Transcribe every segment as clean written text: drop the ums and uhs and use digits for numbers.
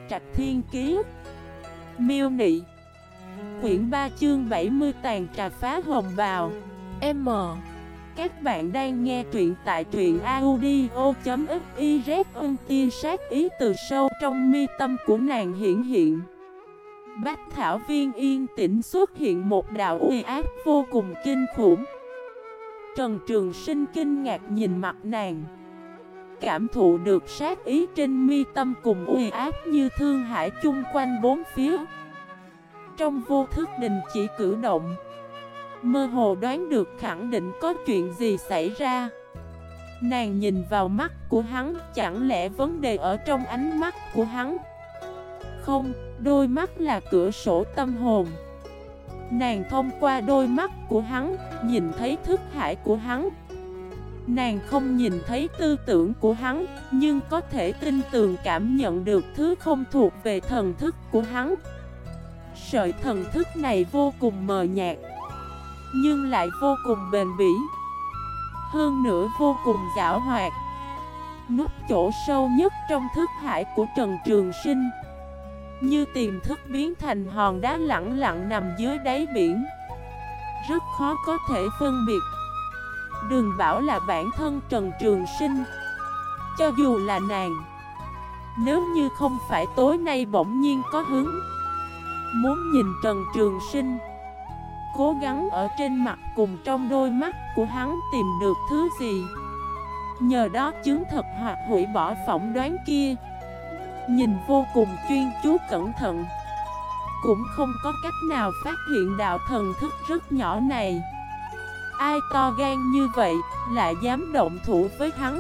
Trạch Thiên Kiế. Miêu Nị. Quyển 3 chương 70 tàn trà phá hồng bào. M. Các bạn đang nghe truyện tại truyện audio.xyz. Tia sát ý từ sâu trong mi tâm của nàng hiển hiện. Bách thảo viên yên tĩnh xuất hiện một đạo uy áp vô cùng kinh khủng. Trần Trường Sinh kinh ngạc nhìn mặt nàng, cảm thụ được sát ý trên mi tâm cùng uy áp như thương hải chung quanh bốn phía. Trong vô thức đình chỉ cử động, mơ hồ đoán được khẳng định có chuyện gì xảy ra. Nàng nhìn vào mắt của hắn, chẳng lẽ vấn đề ở trong ánh mắt của hắn? Không, đôi mắt là cửa sổ tâm hồn. Nàng thông qua đôi mắt của hắn, nhìn thấy thức hải của hắn. Nàng không nhìn thấy tư tưởng của hắn, nhưng có thể tin tưởng cảm nhận được thứ không thuộc về thần thức của hắn. Sợi thần thức này vô cùng mờ nhạt, nhưng lại vô cùng bền bỉ, hơn nữa vô cùng giảo hoạt. Nút chỗ sâu nhất trong thức hải của Trần Trường Sinh, như tiềm thức biến thành hòn đá lẳng lặng nằm dưới đáy biển, rất khó có thể phân biệt. Đừng bảo là bản thân Trần Trường Sinh, cho dù là nàng, nếu như không phải tối nay bỗng nhiên có hứng muốn nhìn Trần Trường Sinh, cố gắng ở trên mặt cùng trong đôi mắt của hắn tìm được thứ gì, nhờ đó chứng thực hoặc hủy bỏ phỏng đoán kia. Nhìn vô cùng chuyên chú cẩn thận, cũng không có cách nào phát hiện đạo thần thức rất nhỏ này. Ai to gan như vậy, lại dám động thủ với hắn?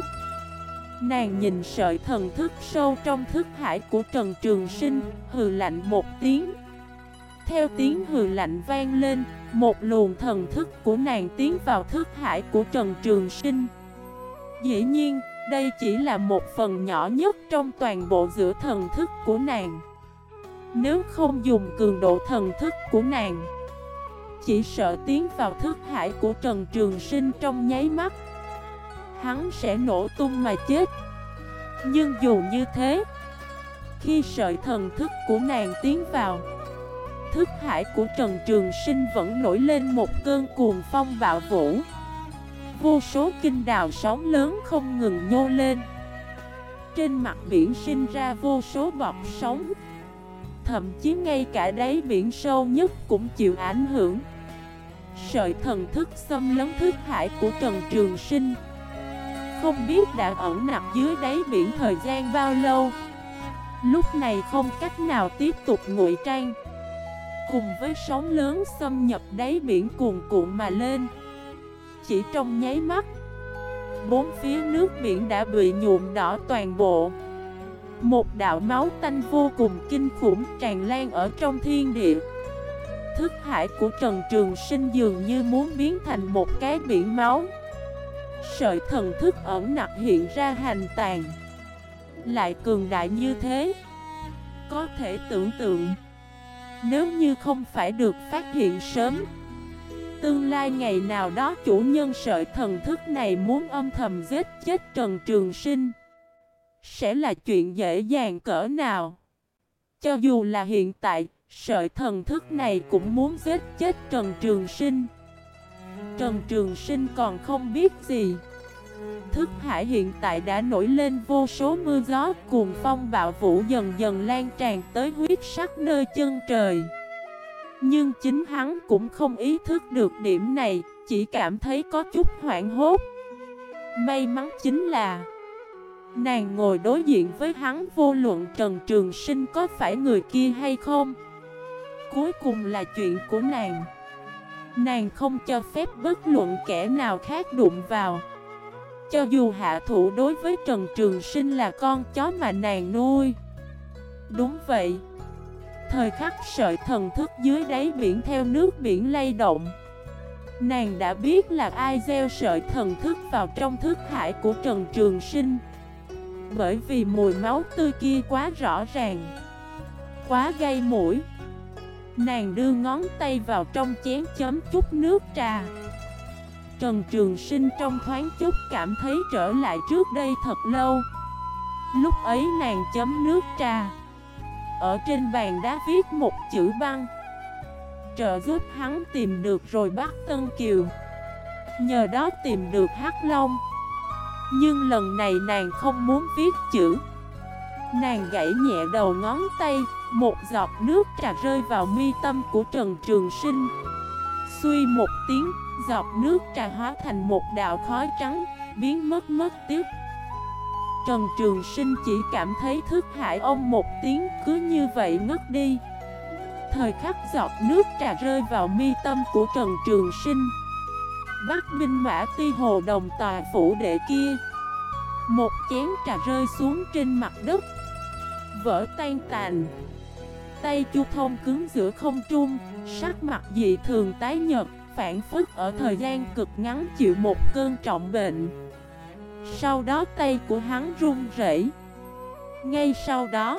Nàng nhìn sợi thần thức sâu trong thức hải của Trần Trường Sinh, hừ lạnh một tiếng. Theo tiếng hừ lạnh vang lên, một luồng thần thức của nàng tiến vào thức hải của Trần Trường Sinh. Dĩ nhiên, đây chỉ là một phần nhỏ nhất trong toàn bộ giữa thần thức của nàng. Nếu không dùng cường độ thần thức của nàng, chỉ sợ tiến vào thức hải của Trần Trường Sinh trong nháy mắt, hắn sẽ nổ tung mà chết. Nhưng dù như thế, khi sợi thần thức của nàng tiến vào, thức hải của Trần Trường Sinh vẫn nổi lên một cơn cuồng phong bạo vũ. Vô số kinh đào sóng lớn không ngừng nhô lên. Trên mặt biển sinh ra vô số bọt sóng. Thậm chí ngay cả đáy biển sâu nhất cũng chịu ảnh hưởng. Sợi thần thức xâm lấn thức hải của Trần Trường Sinh, không biết đã ẩn nặc dưới đáy biển thời gian bao lâu. Lúc này không cách nào tiếp tục ngụy trang. Cùng với sóng lớn xâm nhập đáy biển cuồn cuộn mà lên, chỉ trong nháy mắt, bốn phía nước biển đã bị nhuộm đỏ toàn bộ. Một đạo máu tanh vô cùng kinh khủng tràn lan ở trong thiên địa. Thức hải của Trần Trường Sinh dường như muốn biến thành một cái biển máu. Sợi thần thức ẩn nặc hiện ra hành tàn, lại cường đại như thế. Có thể tưởng tượng, nếu như không phải được phát hiện sớm, tương lai ngày nào đó chủ nhân sợi thần thức này muốn âm thầm giết chết Trần Trường Sinh, sẽ là chuyện dễ dàng cỡ nào. Cho dù là hiện tại, sợi thần thức này cũng muốn giết chết Trần Trường Sinh. Trần Trường Sinh còn không biết gì. Thức hải hiện tại đã nổi lên vô số mưa gió, cuồng phong bạo vũ dần dần lan tràn tới huyết sắc nơi chân trời. Nhưng chính hắn cũng không ý thức được điểm này, chỉ cảm thấy có chút hoảng hốt. May mắn chính là nàng ngồi đối diện với hắn, vô luận Trần Trường Sinh có phải người kia hay không, cuối cùng là chuyện của nàng. Nàng không cho phép bất luận kẻ nào khác đụng vào. Cho dù hạ thủ đối với Trần Trường Sinh là con chó mà nàng nuôi. Đúng vậy. Thời khắc sợi thần thức dưới đáy biển theo nước biển lay động, nàng đã biết là ai gieo sợi thần thức vào trong thức hải của Trần Trường Sinh. Bởi vì mùi máu tươi kia quá rõ ràng, quá gây mũi. Nàng đưa ngón tay vào trong chén chấm chút nước trà. Trần Trường Sinh trong thoáng chút cảm thấy trở lại trước đây thật lâu. Lúc ấy nàng chấm nước trà, ở trên bàn đá viết một chữ băng. Trợ giúp hắn tìm được rồi bắt Tân Kiều, nhờ đó tìm được Hắc Long. Nhưng lần này nàng không muốn viết chữ. Nàng gãy nhẹ đầu ngón tay, một giọt nước trà rơi vào mi tâm của Trần Trường Sinh. Xuy một tiếng, giọt nước trà hóa thành một đạo khói trắng, biến mất mất tiếc. Trần Trường Sinh chỉ cảm thấy thức hải ông một tiếng, cứ như vậy ngất đi. Thời khắc giọt nước trà rơi vào mi tâm của Trần Trường Sinh, Bắc binh mã ti hồ đồng tòa phủ đệ kia, một chén trà rơi xuống trên mặt đất, vỡ tan tàn. Tay Chu Thông cứng giữa không trung, sắc mặt dị thường tái nhợt, phản phất ở thời gian cực ngắn chịu một cơn trọng bệnh. Sau đó tay của hắn run rẩy. Ngay sau đó,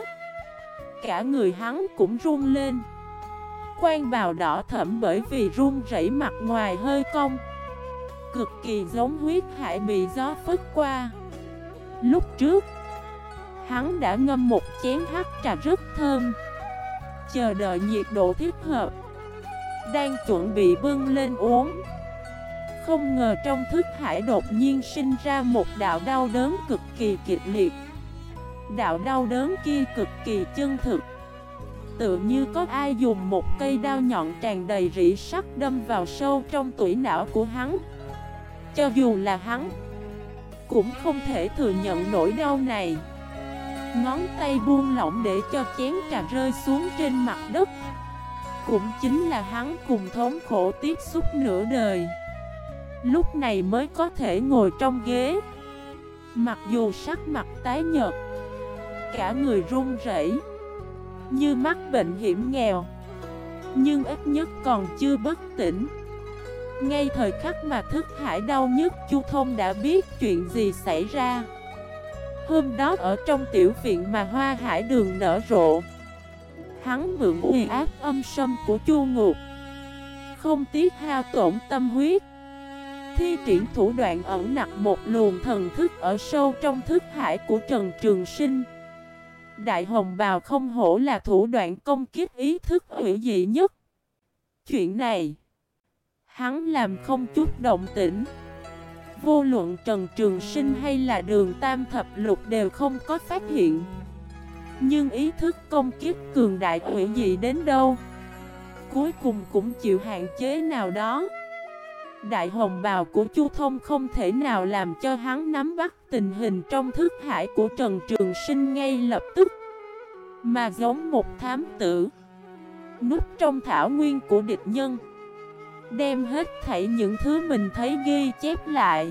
cả người hắn cũng run lên. Quan bào đỏ thẫm bởi vì run rẩy mặt ngoài hơi cong, cực kỳ giống huyết hải bị gió phất qua. Lúc trước, hắn đã ngâm một chén hắc trà rất thơm, chờ đợi nhiệt độ thích hợp, đang chuẩn bị bưng lên uống. Không ngờ trong thức hải đột nhiên sinh ra một đạo đau đớn cực kỳ kịch liệt. Đạo đau đớn kia cực kỳ chân thực, tựa như có ai dùng một cây đao nhọn tràn đầy rỉ sắt đâm vào sâu trong tủy não của hắn. Cho dù là hắn, cũng không thể thừa nhận nỗi đau này. Ngón tay buông lỏng để cho chén trà rơi xuống trên mặt đất. Cũng chính là hắn cùng thống khổ tiếp xúc nửa đời, lúc này mới có thể ngồi trong ghế. Mặc dù sắc mặt tái nhợt, cả người run rẩy, như mắc bệnh hiểm nghèo, nhưng ít nhất còn chưa bất tỉnh. Ngay thời khắc mà thức hải đau nhất, Chu Thông đã biết chuyện gì xảy ra. Hôm đó ở trong tiểu viện mà Hoa Hải Đường nở rộ, hắn mượn uy áp âm sâm của Chu Ngục, không tiếc hao tổn tâm huyết, thi triển thủ đoạn ẩn nặc một luồng thần thức ở sâu trong thức hải của Trần Trường Sinh. Đại hồng bào không hổ là thủ đoạn công kích ý thức hủy dị nhất. Chuyện này, hắn làm không chút động tĩnh. Vô luận Trần Trường Sinh hay là Đường Tam Thập Lục đều không có phát hiện. Nhưng ý thức công kích cường đại hủy dị đến đâu, cuối cùng cũng chịu hạn chế nào đó. Đại hồng bào của Chu Thông không thể nào làm cho hắn nắm bắt tình hình trong thức hải của Trần Trường Sinh ngay lập tức, mà giống một thám tử núp trong thảo nguyên của địch nhân, đem hết thảy những thứ mình thấy ghi chép lại.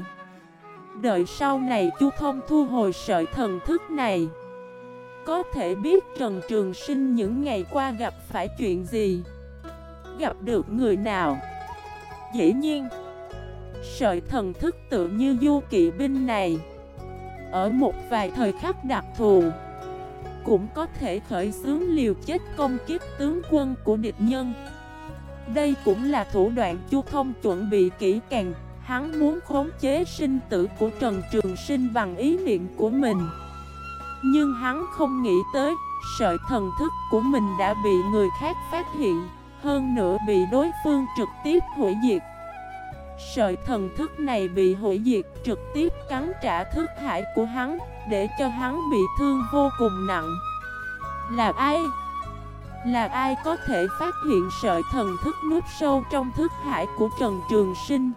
Đợi sau này Chu Thông thu hồi sợi thần thức này, có thể biết Trần Trường Sinh những ngày qua gặp phải chuyện gì, gặp được người nào. Dĩ nhiên, sợi thần thức tự như du kỵ binh này, ở một vài thời khắc đặc thù, cũng có thể khởi xướng liều chết công kích tướng quân của địch nhân. Đây cũng là thủ đoạn Chu Thông chuẩn bị kỹ càng. Hắn muốn khống chế sinh tử của Trần Trường Sinh bằng ý niệm của mình. Nhưng hắn không nghĩ tới, sợi thần thức của mình đã bị người khác phát hiện, hơn nữa bị đối phương trực tiếp hủy diệt. Sợi thần thức này bị hủy diệt trực tiếp cắn trả thức hải của hắn, để cho hắn bị thương vô cùng nặng. Là ai? Là ai có thể phát hiện sợi thần thức núp sâu trong thức hải của Trần Trường Sinh?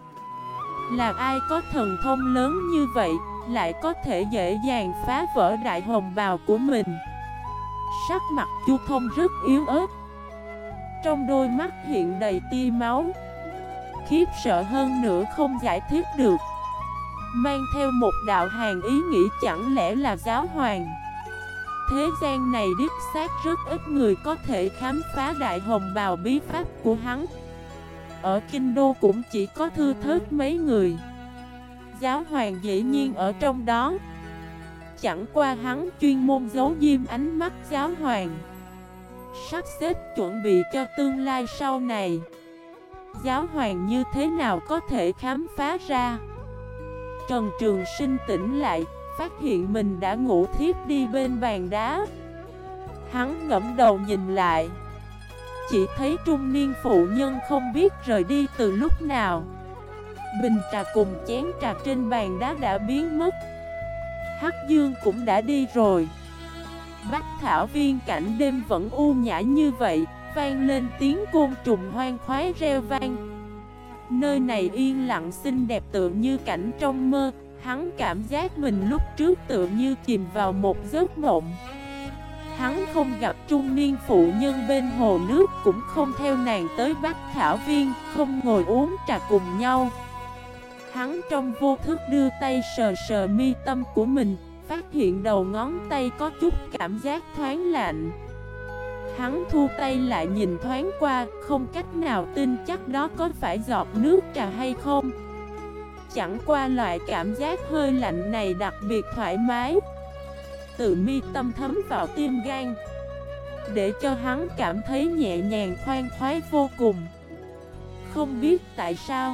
Là ai có thần thông lớn như vậy, lại có thể dễ dàng phá vỡ đại hồng bào của mình? Sắc mặt Chu Thông rất yếu ớt, trong đôi mắt hiện đầy tia máu, khiếp sợ hơn nữa không giải thích được, mang theo một đạo hàn ý nghĩ chẳng lẽ là giáo hoàng. Thế gian này đích xác rất ít người có thể khám phá đại hồng bào bí pháp của hắn. Ở Kinh Đô cũng chỉ có thưa thớt mấy người. Giáo hoàng dĩ nhiên ở trong đó. Chẳng qua hắn chuyên môn giấu diêm ánh mắt giáo hoàng, sắp xếp chuẩn bị cho tương lai sau này. Giáo hoàng như thế nào có thể khám phá ra? Trần Trường Sinh tỉnh lại, phát hiện mình đã ngủ thiếp đi bên bàn đá. Hắn ngẫm đầu nhìn lại, chỉ thấy trung niên phụ nhân không biết rời đi từ lúc nào. Bình trà cùng chén trà trên bàn đá đã biến mất. Hắc Dương cũng đã đi rồi. Bách thảo viên cảnh đêm vẫn u nhã như vậy, vang lên tiếng côn trùng hoang khoái reo vang. Nơi này yên lặng xinh đẹp tựa như cảnh trong mơ. Hắn cảm giác mình lúc trước tựa như chìm vào một giấc mộng. Hắn không gặp trung niên phụ nhân bên hồ nước, cũng không theo nàng tới Bách thảo viên, không ngồi uống trà cùng nhau. Hắn trong vô thức đưa tay sờ sờ mi tâm của mình, phát hiện đầu ngón tay có chút cảm giác thoáng lạnh. Hắn thu tay lại nhìn thoáng qua, không cách nào tin chắc đó có phải giọt nước trà hay không. Chẳng qua loại cảm giác hơi lạnh này đặc biệt thoải mái, từ mi tâm thấm vào tim gan, để cho hắn cảm thấy nhẹ nhàng khoan khoái vô cùng. Không biết tại sao,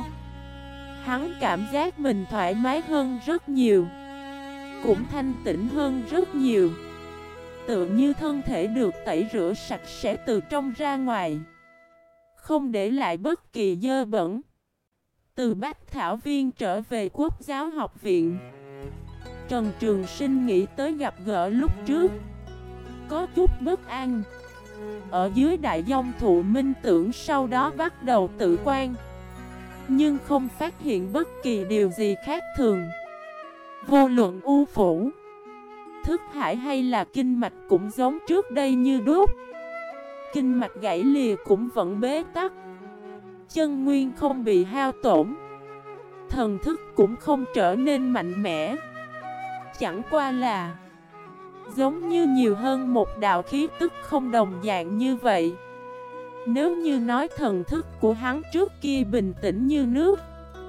hắn cảm giác mình thoải mái hơn rất nhiều, cũng thanh tĩnh hơn rất nhiều. Tựa như thân thể được tẩy rửa sạch sẽ từ trong ra ngoài, không để lại bất kỳ dơ bẩn. Từ Bách thảo viên trở về Quốc giáo học viện, Trần Trường Sinh nghĩ tới gặp gỡ lúc trước, có chút bất an. Ở dưới đại dông thụ minh tưởng, sau đó bắt đầu tự quan, nhưng không phát hiện bất kỳ điều gì khác thường. Vô luận u phủ, thức hải hay là kinh mạch cũng giống trước đây như đúc. Kinh mạch gãy lìa cũng vẫn bế tắc, chân nguyên không bị hao tổn, thần thức cũng không trở nên mạnh mẽ. Chẳng qua là giống như nhiều hơn một đạo khí tức không đồng dạng như vậy. Nếu như nói thần thức của hắn trước kia bình tĩnh như nước,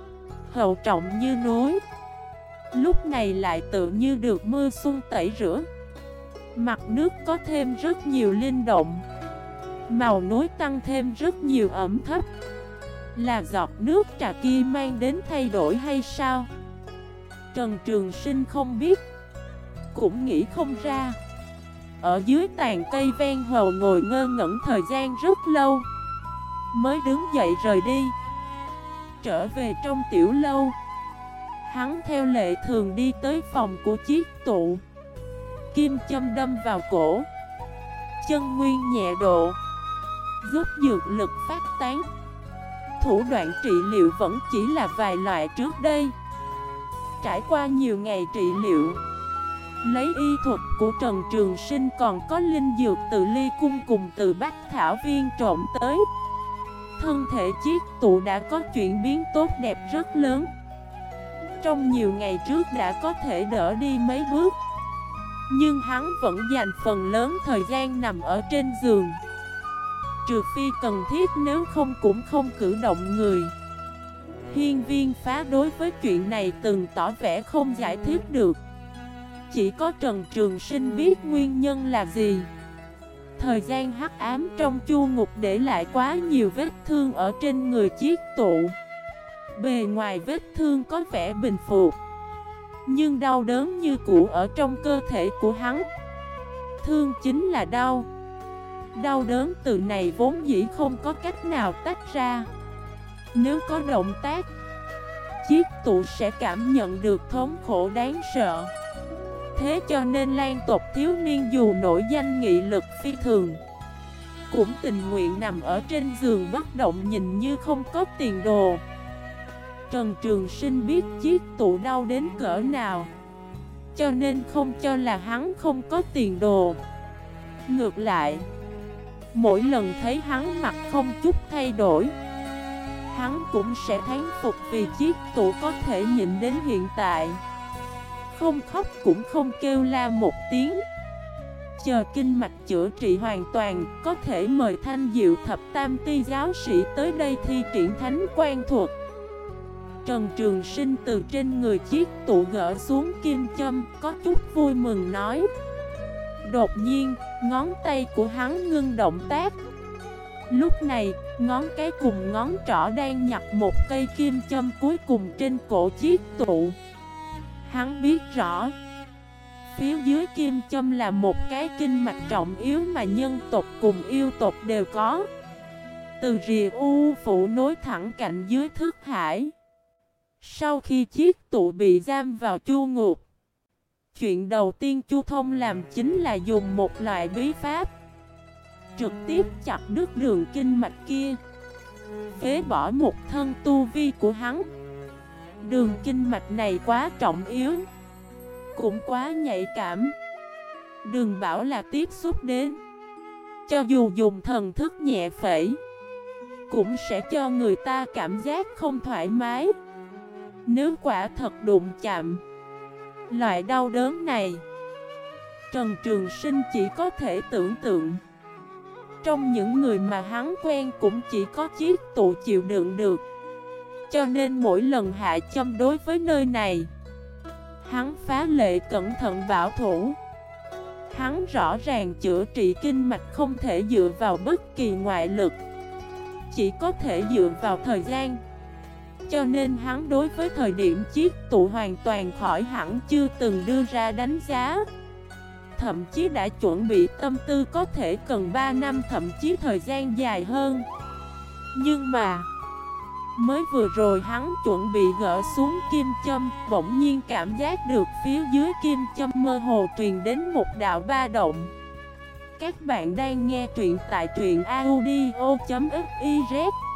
hậu trọng như núi, lúc này lại tự như được mưa xuân tẩy rửa. Mặt nước có thêm rất nhiều linh động, màu núi tăng thêm rất nhiều ẩm thấp. Là giọt nước trà kia mang đến thay đổi hay sao? Trần Trường Sinh không biết, cũng nghĩ không ra. Ở dưới tàn cây ven hồ ngồi ngơ ngẩn thời gian rất lâu, mới đứng dậy rời đi. Trở về trong tiểu lâu, hắn theo lệ thường đi tới phòng của chiếc tụ. Kim châm đâm vào cổ, chân nguyên nhẹ độ, giúp dược lực phát tán. Thủ đoạn trị liệu vẫn chỉ là vài loại trước đây. Trải qua nhiều ngày trị liệu, lấy y thuật của Trần Trường Sinh còn có linh dược từ ly cung cùng từ Bách thảo viên trộm tới, thân thể chiếc tụ đã có chuyển biến tốt đẹp rất lớn. Trong nhiều ngày trước đã có thể đỡ đi mấy bước, nhưng hắn vẫn dành phần lớn thời gian nằm ở trên giường. Trừ phi cần thiết, nếu không cũng không cử động người. Hiên Viên Phá đối với chuyện này từng tỏ vẻ không giải thích được. Chỉ có Trần Trường Sinh biết nguyên nhân là gì. Thời gian hắc ám trong chu ngục để lại quá nhiều vết thương ở trên người chiếc tụ. Bề ngoài vết thương có vẻ bình phục, nhưng đau đớn như cũ ở trong cơ thể của hắn. Thương chính là đau. Đau đớn từ này vốn dĩ không có cách nào tách ra. Nếu có động tác, chiếc tụ sẽ cảm nhận được thống khổ đáng sợ. Thế cho nên Lan tộc thiếu niên dù nổi danh nghị lực phi thường, cũng tình nguyện nằm ở trên giường bất động, nhìn như không có tiền đồ. Trần Trường Sinh biết chiếc tụ đau đến cỡ nào, cho nên không cho là hắn không có tiền đồ. Ngược lại, mỗi lần thấy hắn mặt không chút thay đổi, hắn cũng sẽ thán phục vì chiếc tụ có thể nhịn đến hiện tại, không khóc cũng không kêu la một tiếng. Chờ kinh mạch chữa trị hoàn toàn, có thể mời Thanh Diệu Thập Tam Ti giáo sĩ tới đây thi triển thánh quan thuật. Trần Trường Sinh từ trên người chiếc tụ gỡ xuống kim châm, có chút vui mừng nói. Đột nhiên, ngón tay của hắn ngưng động tác. Lúc này, ngón cái cùng ngón trỏ đang nhặt một cây kim châm cuối cùng trên cổ chiếc tụ. Hắn biết rõ, phía dưới kim châm là một cái kinh mạch trọng yếu mà nhân tộc cùng yêu tộc đều có. Từ rìa u phủ nối thẳng cạnh dưới thức hải. Sau khi chiếc tụ bị giam vào chu ngục, chuyện đầu tiên Chu Thông làm chính là dùng một loại bí pháp trực tiếp chặt đứt đường kinh mạch kia, phế bỏ một thân tu vi của hắn. Đường kinh mạch này quá trọng yếu, cũng quá nhạy cảm. Đừng bảo là tiếp xúc đến, cho dù dùng thần thức nhẹ phẩy cũng sẽ cho người ta cảm giác không thoải mái. Nếu quả thật đụng chạm loại đau đớn này, Trần Trường Sinh chỉ có thể tưởng tượng. Trong những người mà hắn quen cũng chỉ có chiếc tụ chịu đựng được. Cho nên mỗi lần hạ châm đối với nơi này, hắn phá lệ cẩn thận bảo thủ. Hắn rõ ràng chữa trị kinh mạch không thể dựa vào bất kỳ ngoại lực, chỉ có thể dựa vào thời gian. Cho nên hắn đối với thời điểm chiếc tụ hoàn toàn khỏi hẳn chưa từng đưa ra đánh giá. Thậm chí đã chuẩn bị tâm tư có thể cần 3 năm, thậm chí thời gian dài hơn. Nhưng mà mới vừa rồi hắn chuẩn bị gỡ xuống kim châm, bỗng nhiên cảm giác được phía dưới kim châm mơ hồ truyền đến một đạo ba động. Các bạn đang nghe truyện tại truyện audio.fif